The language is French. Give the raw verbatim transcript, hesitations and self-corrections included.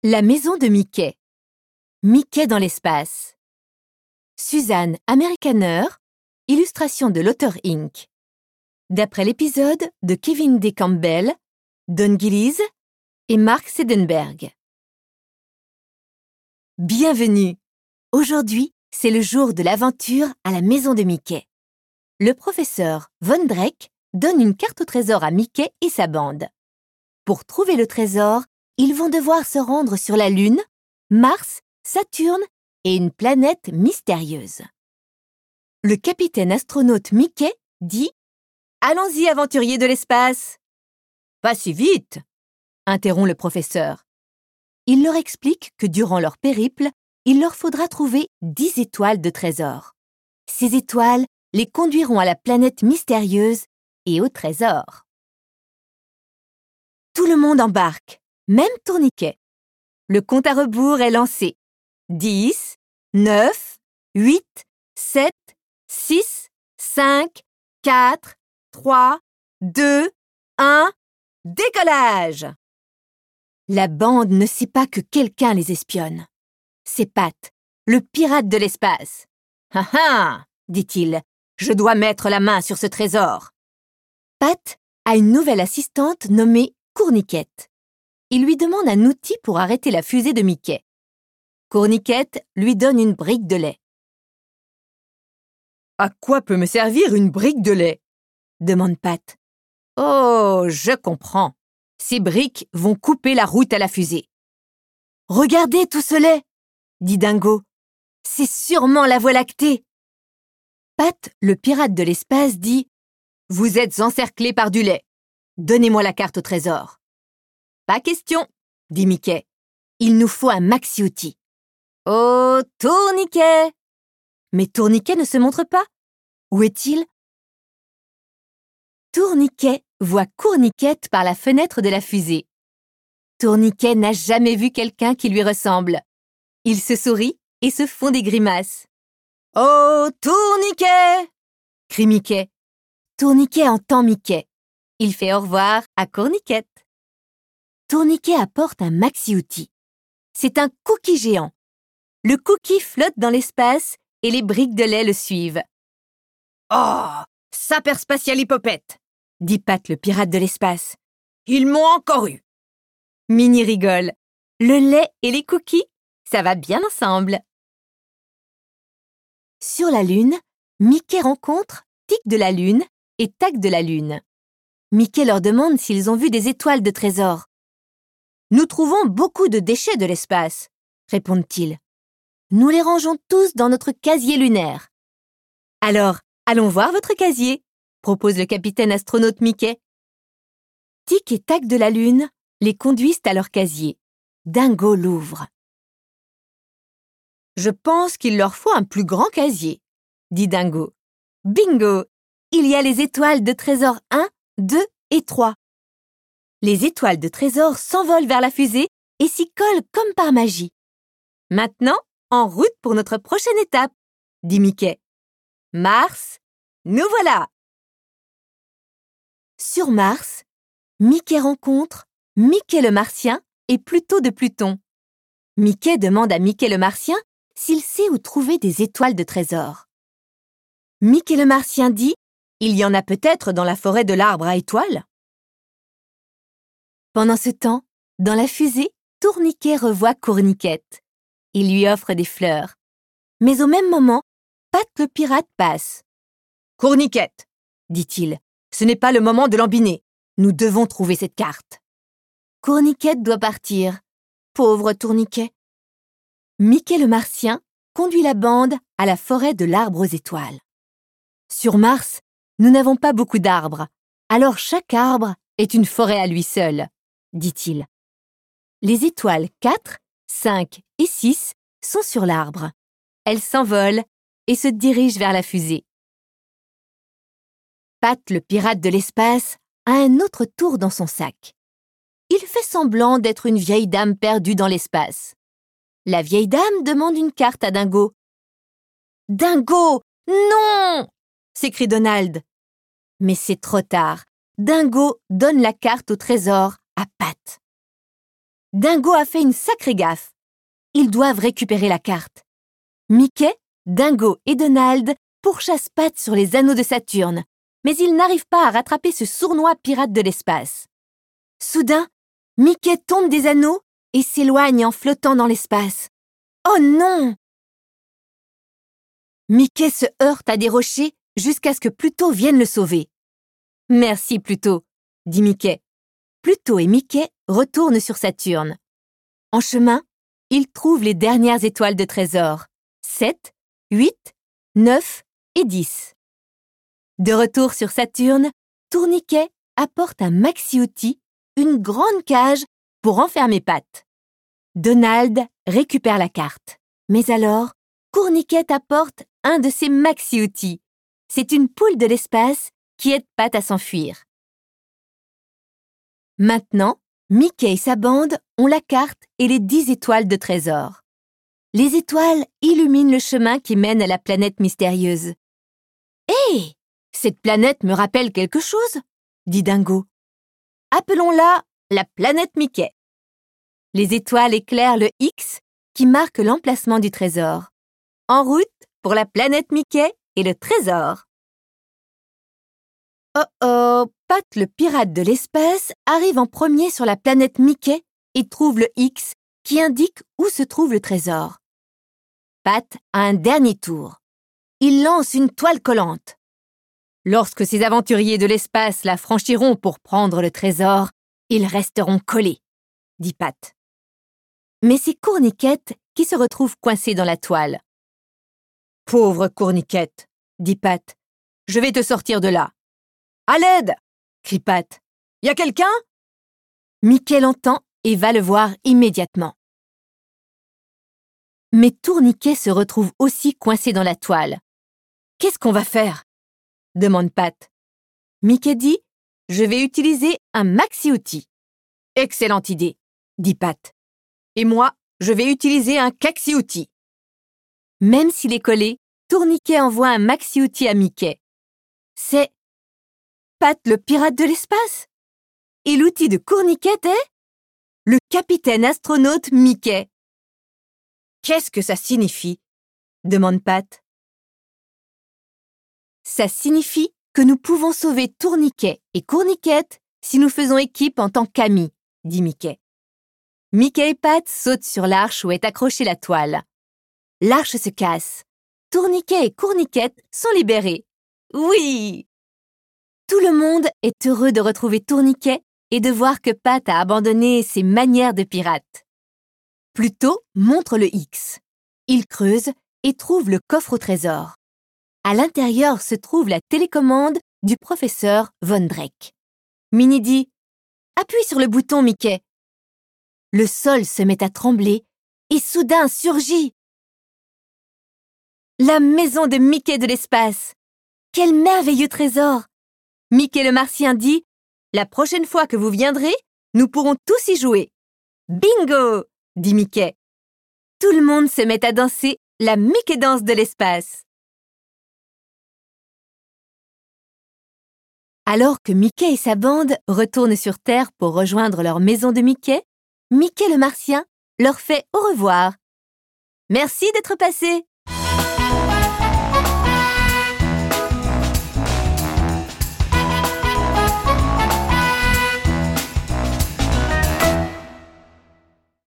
La maison de Mickey. Mickey dans l'espace. Suzanne Amerikaner, illustration de l'auteur incorporée. D'après l'épisode de Kevin D. Campbell, Don Gillies et Mark Seidenberg. Bienvenue! Aujourd'hui, c'est le jour de l'aventure à la maison de Mickey. Le professeur Von Drake donne une carte au trésor à Mickey et sa bande. Pour trouver le trésor, ils vont devoir se rendre sur la Lune, Mars, Saturne et une planète mystérieuse. Le capitaine astronaute Mickey dit « Allons-y, aventuriers de l'espace !»« Pas si vite !» interrompt le professeur. Il leur explique que durant leur périple, il leur faudra trouver dix étoiles de trésor. Ces étoiles les conduiront à la planète mystérieuse et au trésor. Tout le monde embarque, même Tourniquet. Le compte à rebours est lancé. dix, neuf, huit, sept, six, cinq, quatre, trois, deux, un, décollage! La bande ne sait pas que quelqu'un les espionne. C'est Pat, le pirate de l'espace. « Ah ah !» dit-il, « je dois mettre la main sur ce trésor. » Pat a une nouvelle assistante nommée Courniquette. Il lui demande un outil pour arrêter la fusée de Mickey. Courniquette lui donne une brique de lait. « À quoi peut me servir une brique de lait ?» demande Pat. « Oh, je comprends. Ces briques vont couper la route à la fusée. »« Regardez tout ce lait !» dit Dingo. « C'est sûrement la Voie lactée. » Pat, le pirate de l'espace, dit « Vous êtes encerclés par du lait. Donnez-moi la carte au trésor. »« Pas question, » dit Mickey. « Il nous faut un maxi-outil. »« Oh, Tourniquet !» Mais Tourniquet ne se montre pas. Où est-il? Tourniquet voit Courniquette par la fenêtre de la fusée. Tourniquet n'a jamais vu quelqu'un qui lui ressemble. Il se sourit et se font des grimaces. « Oh, Tourniquet !» crie Mickey. Tourniquet entend Mickey. Il fait au revoir à Courniquette. Tourniquet apporte un maxi-outil. C'est un cookie géant. Le cookie flotte dans l'espace et les briques de lait le suivent. « Oh, saperspatialipopette !» dit Pat, le pirate de l'espace. « Ils m'ont encore eu !» Minnie rigole. Le lait et les cookies, ça va bien ensemble. Sur la Lune, Mickey rencontre Tic de la Lune et Tac de la Lune. Mickey leur demande s'ils ont vu des étoiles de trésor. « Nous trouvons beaucoup de déchets de l'espace, » répondent-ils. « Nous les rangeons tous dans notre casier lunaire. »« Alors, allons voir votre casier, » propose le capitaine astronaute Mickey. Tic et Tac de la Lune les conduisent à leur casier. Dingo l'ouvre. « Je pense qu'il leur faut un plus grand casier, » dit Dingo. « Bingo! Il y a les étoiles de trésor un, deux et trois. Les étoiles de trésor s'envolent vers la fusée et s'y collent comme par magie. Maintenant, en route pour notre prochaine étape, » dit Mickey. « Mars, nous voilà !» Sur Mars, Mickey rencontre Mickey le Martien et Pluto de Pluton. Mickey demande à Mickey le Martien s'il sait où trouver des étoiles de trésor. Mickey le Martien dit « Il y en a peut-être dans la forêt de l'arbre à étoiles. » Pendant ce temps, dans la fusée, Tourniquet revoit Courniquette. Il lui offre des fleurs. Mais au même moment, Pat le pirate passe. « Courniquette, » dit-il, « ce n'est pas le moment de lambiner. Nous devons trouver cette carte. » Courniquette doit partir. Pauvre Tourniquet. Mickey le Martien conduit la bande à la forêt de l'arbre aux étoiles. Sur Mars, nous n'avons pas beaucoup d'arbres, alors chaque arbre est une forêt à lui seul, dit-il. Les étoiles quatre, cinq et six sont sur l'arbre. Elles s'envolent et se dirigent vers la fusée. Pat, le pirate de l'espace, a un autre tour dans son sac. Il fait semblant d'être une vieille dame perdue dans l'espace. La vieille dame demande une carte à Dingo. « Dingo, non !» s'écrie Donald. Mais c'est trop tard. Dingo donne la carte au trésor à Pat. Dingo a fait une sacrée gaffe. Ils doivent récupérer la carte. Mickey, Dingo et Donald pourchassent Pat sur les anneaux de Saturne, mais ils n'arrivent pas à rattraper ce sournois pirate de l'espace. Soudain, Mickey tombe des anneaux et s'éloigne en flottant dans l'espace. Oh non! Mickey se heurte à des rochers jusqu'à ce que Pluto vienne le sauver. « Merci Pluto », dit Mickey. Pluto et Mickey retournent sur Saturne. En chemin, ils trouvent les dernières étoiles de trésor, sept, huit, neuf et dix. De retour sur Saturne, Tourniquet apporte un maxi-outil, une grande cage pour enfermer Pat. Donald récupère la carte. Mais alors, Courniquet apporte un de ses maxi-outils. C'est une poule de l'espace qui aide Pat à s'enfuir. Maintenant, Mickey et sa bande ont la carte et les dix étoiles de trésor. Les étoiles illuminent le chemin qui mène à la planète mystérieuse. « Hé, cette planète me rappelle quelque chose » dit Dingo. « Appelons-la la planète Mickey. » Les étoiles éclairent le X qui marque l'emplacement du trésor. En route pour la planète Mickey et le trésor. Oh oh, Pat le pirate de l'espace arrive en premier sur la planète Mickey et trouve le X qui indique où se trouve le trésor. Pat a un dernier tour. Il lance une toile collante. Lorsque ces aventuriers de l'espace la franchiront pour prendre le trésor, ils resteront collés, dit Pat. Mais c'est Courniquette qui se retrouve coincée dans la toile. « Pauvre Courniquette, dit Pat, je vais te sortir de là. »« À l'aide !» crie Pat. « Y a quelqu'un ?» Mickey l'entend et va le voir immédiatement. Mais Tourniquet se retrouve aussi coincé dans la toile. « Qu'est-ce qu'on va faire ?» demande Pat. Mickey dit « Je vais utiliser un maxi-outil. »« Excellente idée, » dit Pat. « Et moi, je vais utiliser un caxi-outil. » Même s'il est collé, Tourniquet envoie un maxi-outil à Mickey. C'est Pat le pirate de l'espace. Et l'outil de Courniquet est le capitaine astronaute Mickey. « Qu'est-ce que ça signifie ?» demande Pat. Ça signifie que nous pouvons sauver Tourniquet et Courniquette si nous faisons équipe en tant qu'amis, dit Mickey. Mickey et Pat sautent sur l'arche où est accrochée la toile. L'arche se casse. Tourniquet et Courniquette sont libérés. Oui! Tout le monde est heureux de retrouver Tourniquet et de voir que Pat a abandonné ses manières de pirate. Pluto montre le X. Il creuse et trouve le coffre au trésor. À l'intérieur se trouve la télécommande du professeur Von Drake. Minnie dit « Appuie sur le bouton, Mickey !» Le sol se met à trembler et soudain surgit la maison de Mickey de l'espace. Quel merveilleux trésor! Mickey le martien dit « La prochaine fois que vous viendrez, nous pourrons tous y jouer. » Bingo! dit Mickey. Tout le monde se met à danser la Mickey danse de l'espace. Alors que Mickey et sa bande retournent sur Terre pour rejoindre leur maison de Mickey, Mickey le martien leur fait au revoir. Merci d'être passé.